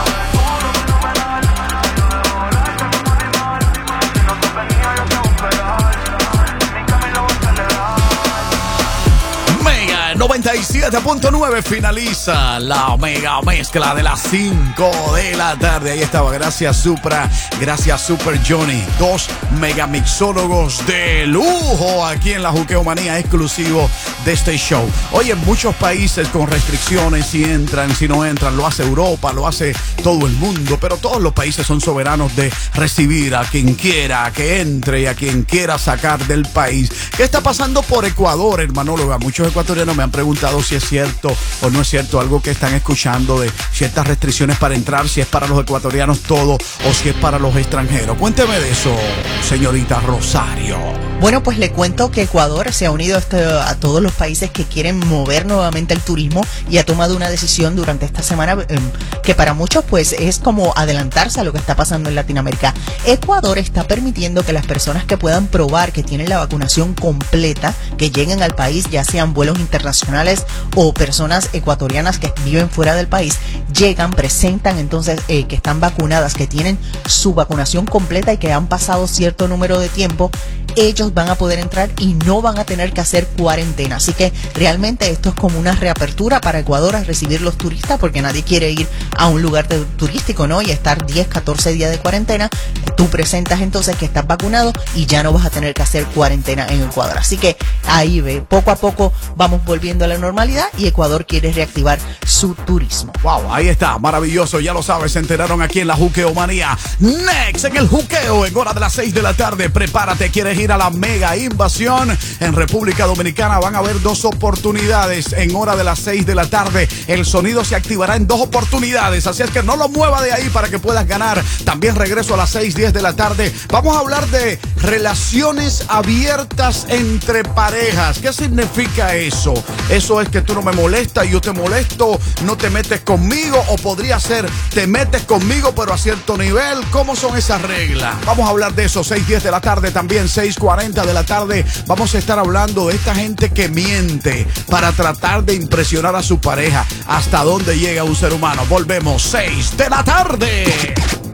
noventa y siete punto nueve finaliza la mega mezcla de las cinco de la tarde. Ahí estaba, gracias Supra, gracias Super Johnny, dos megamixólogos de lujo aquí en la Juqueomanía, exclusivo de este show. Oye, en muchos países con restricciones, si entran, si no entran, lo hace Europa, lo hace todo el mundo, pero todos los países son soberanos de recibir a quien quiera que entre y a quien quiera sacar del país. ¿Qué está pasando por Ecuador, hermanóloga? Muchos ecuatorianos me han preguntado si es cierto o no es cierto algo que están escuchando de ciertas restricciones para entrar, si es para los ecuatorianos todo o si es para los extranjeros. Cuénteme de eso, señorita Rosario. Bueno, pues le cuento que Ecuador se ha unido a, este, a todos los países que quieren mover nuevamente el turismo y ha tomado una decisión durante esta semana eh, que para muchos pues es como adelantarse a lo que está pasando en Latinoamérica. Ecuador está permitiendo que las personas que puedan probar que tienen la vacunación completa, que lleguen al país, ya sean vuelos internacionales o personas ecuatorianas que viven fuera del país, llegan, presentan entonces eh, que están vacunadas, que tienen su vacunación completa y que han pasado cierto número de tiempo, ellos van a poder entrar y no van a tener que hacer cuarentena. Así que realmente esto es como una reapertura para Ecuador a recibir los turistas, porque nadie quiere ir a un lugar de, turístico, ¿no? Y estar diez, catorce días de cuarentena. Tú presentas entonces que estás vacunado y ya no vas a tener que hacer cuarentena en Ecuador. Así que ahí ve, poco a poco vamos volviendo a la normalidad y Ecuador quiere reactivar su turismo. Wow, ahí está, maravilloso, ya lo sabes, se enteraron aquí en la Juqueomanía. Next, en el juqueo, en hora de las seis de la tarde, prepárate, quieres ir a la mega invasión en República Dominicana. Van a haber dos oportunidades en hora de las seis de la tarde. El sonido se activará en dos oportunidades, así es que no lo mueva de ahí para que puedas ganar. También regreso a las seis, diez de la tarde. Vamos a hablar de relaciones abiertas entre parejas. ¿Qué significa eso? Eso es que tú no me molestas y yo te molesto, no te metes conmigo, o podría ser te metes conmigo pero a cierto nivel. ¿Cómo son esas reglas? Vamos a hablar de eso, seis, diez de la tarde, también seis cuarenta de la tarde. Vamos a estar hablando de esta gente que miente para tratar de impresionar a su pareja. ¿Hasta dónde llega un ser humano? Volvemos, seis de la tarde.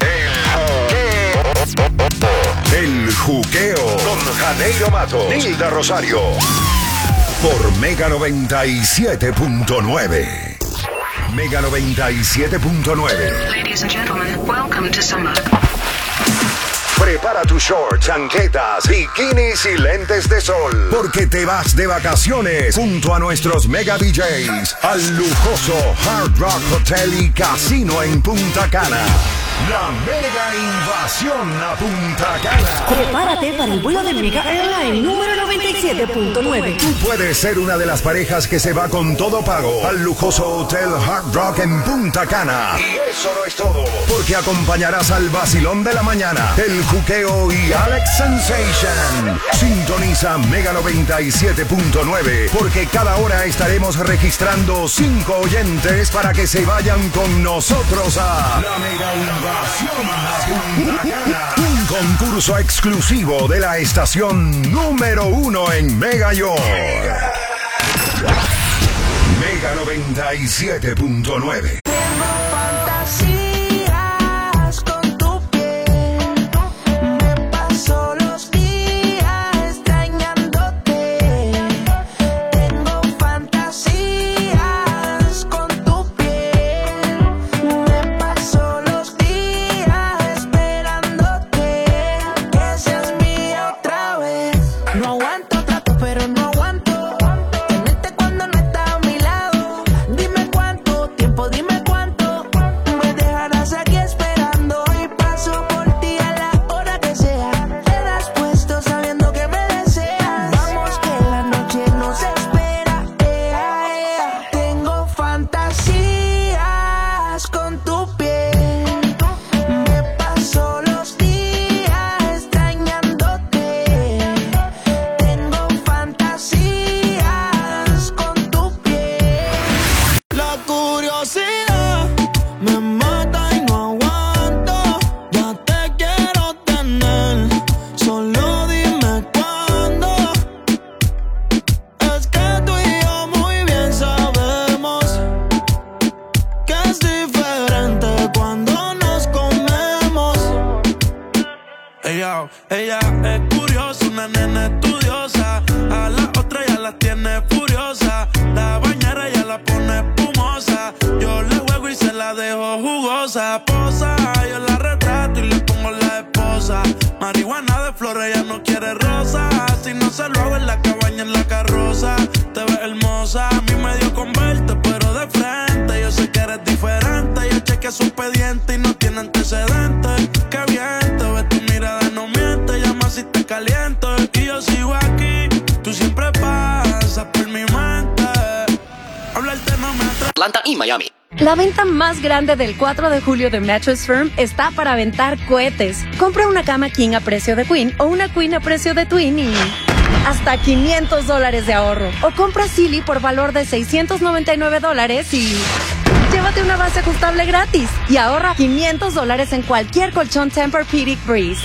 El juqueo con Janeiro Mato, Nilda Rosario, por Mega noventa y siete punto nueve. Mega noventa y siete punto nueve. Ladies and gentlemen, welcome to summer. Prepara tus shorts, chanquetas, bikinis y lentes de sol. Porque te vas de vacaciones junto a nuestros mega D Js al lujoso Hard Rock Hotel y Casino en Punta Cana. La mega invasión a Punta Cana. Prepárate para el vuelo de Mega Airline número noventa y siete punto nueve. Tú puedes ser una de las parejas que se va con todo pago al lujoso Hotel Hard Rock en Punta Cana. Y eso no es todo, porque acompañarás al vacilón de la mañana, el Juqueo y Alex Sensation. Sintoniza Mega noventa y siete punto nueve, porque cada hora estaremos registrando cinco oyentes para que se vayan con nosotros a la Mega Invasión a Punta Cana. Un concurso exclusivo de la estación número uno en Mega York. Mega noventa y siete punto nueve. Ella es curiosa, una nena estudiosa. A la otra ya la tiene furiosa. La bañera ya la pone espumosa. Yo le juego y se la dejo jugosa. Posa, yo la retrato y le pongo la esposa. Marihuana de flores, ella no quiere rosa. Si no se lo hago en la cabaña, en la carroza. Te ves hermosa, a mí me dio con verte, pero de frente. Yo sé que eres diferente. Yo chequeé su expediente y no tiene antecedentes. Qué bien, te ves tu mirada, no miente. Llama si te caliento y yo sigo aquí. Tú siempre pasas por mi mente. Hablarte no me atrae. Atlanta y Miami. La venta más grande del cuatro de julio de Mattress Firm está para aventar cohetes. Compra una cama king a precio de queen o una queen a precio de twin y hasta quinientos dólares de ahorro. O compra Silly por valor de seiscientos noventa y nueve dólares y llévate una base ajustable gratis. Y ahorra quinientos dólares en cualquier colchón Tempur-Pedic Breeze.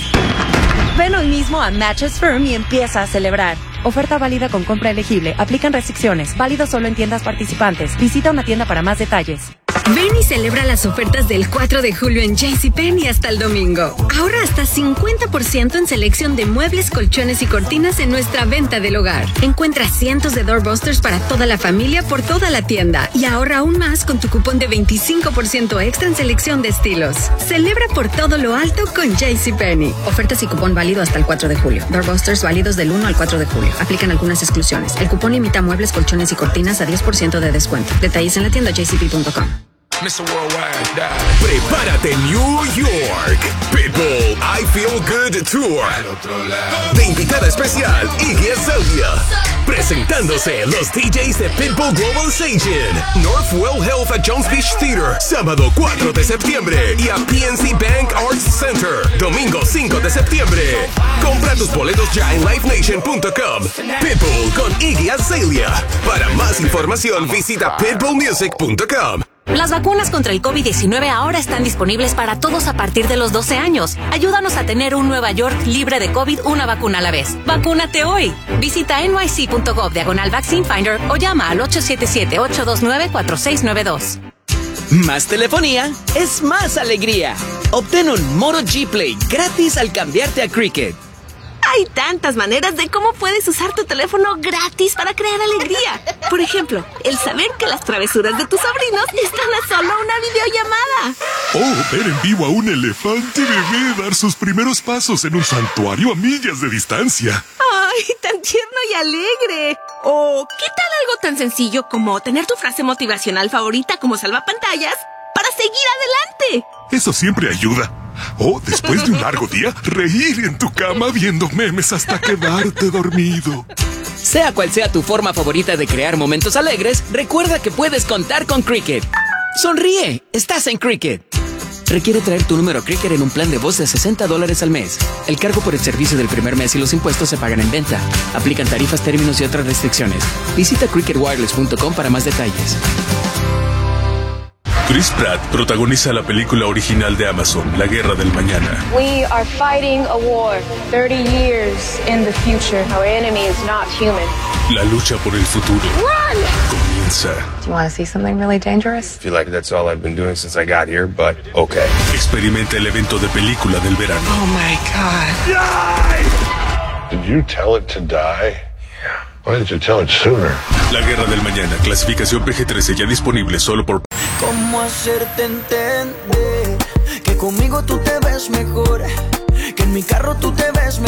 Ven hoy mismo a Mattress Firm y empieza a celebrar. Oferta válida con compra elegible. Aplican restricciones. Válido solo en tiendas participantes. Visita una tienda para más detalles. Ven y celebra las ofertas del cuatro de julio en JCPenney hasta el domingo. Ahorra hasta cincuenta por ciento en selección de muebles, colchones y cortinas en nuestra venta del hogar. Encuentra cientos de doorbusters para toda la familia por toda la tienda. Y ahorra aún más con tu cupón de veinticinco por ciento extra en selección de estilos. Celebra por todo lo alto con JCPenney. Ofertas y cupón válido hasta el cuatro de julio. Doorbusters válidos del uno al cuatro de julio. Aplican algunas exclusiones. El cupón limita muebles, colchones y cortinas a diez por ciento de descuento. Detalles en la tienda j c p punto com. mister Worldwide. Prepárate New York. Pitbull I Feel Good Tour. De invitada especial, Iggy Azalea. Presentándose los D Js de Pitbull Global Station. Northwell Health a Jones Beach Theater. Sábado cuatro de septiembre. Y a P N C Bank Arts Center. Domingo cinco de septiembre. Compra tus boletos ya en live nation punto com. Pitbull con Iggy Azalea. Para más información visita pitbull music punto com. Las vacunas contra el COVID diecinueve ahora están disponibles para todos a partir de los doce años. Ayúdanos a tener un Nueva York libre de COVID, una vacuna a la vez. ¡Vacúnate hoy! Visita n y c punto gov diagonal vaccine finder o llama al ocho siete siete, ocho dos nueve, cuatro seis nueve dos. Más telefonía es más alegría. Obtén un Moto G Play gratis al cambiarte a Cricket. Hay tantas maneras de cómo puedes usar tu teléfono gratis para crear alegría. Por ejemplo, el saber que las travesuras de tus sobrinos están a solo una videollamada. Oh, ver en vivo a un elefante bebé dar sus primeros pasos en un santuario a millas de distancia. ¡Ay, tan tierno y alegre! O, ¿qué tal algo tan sencillo como tener tu frase motivacional favorita como salvapantallas para seguir adelante? Eso siempre ayuda. O, después de un largo día, reír en tu cama viendo memes hasta quedarte dormido. Sea cual sea tu forma favorita de crear momentos alegres, recuerda que puedes contar con Cricket. Sonríe, estás en Cricket. Requiere traer tu número Cricket en un plan de voz de sesenta dólares al mes. El cargo por el servicio del primer mes y los impuestos se pagan en venta. Aplican tarifas, términos y otras restricciones. Visita cricket wireless punto com para más detalles. Chris Pratt protagoniza la película original de Amazon, La Guerra del Mañana. We are fighting a war thirty years in the future. Our enemy is not human. La lucha por el futuro Run! comienza. Do you want to see something really dangerous? I feel like that's all I've been doing since I got here, but okay. Experimenta el evento de película del verano. Oh my God. Die! Did you tell it to die? Yeah. Why did you tell it sooner? La Guerra del Mañana, clasificación P G trece, ya disponible solo por... ¿Cómo hacerte entender que conmigo tú te ves mejor? Que en mi carro tú te ves mejor.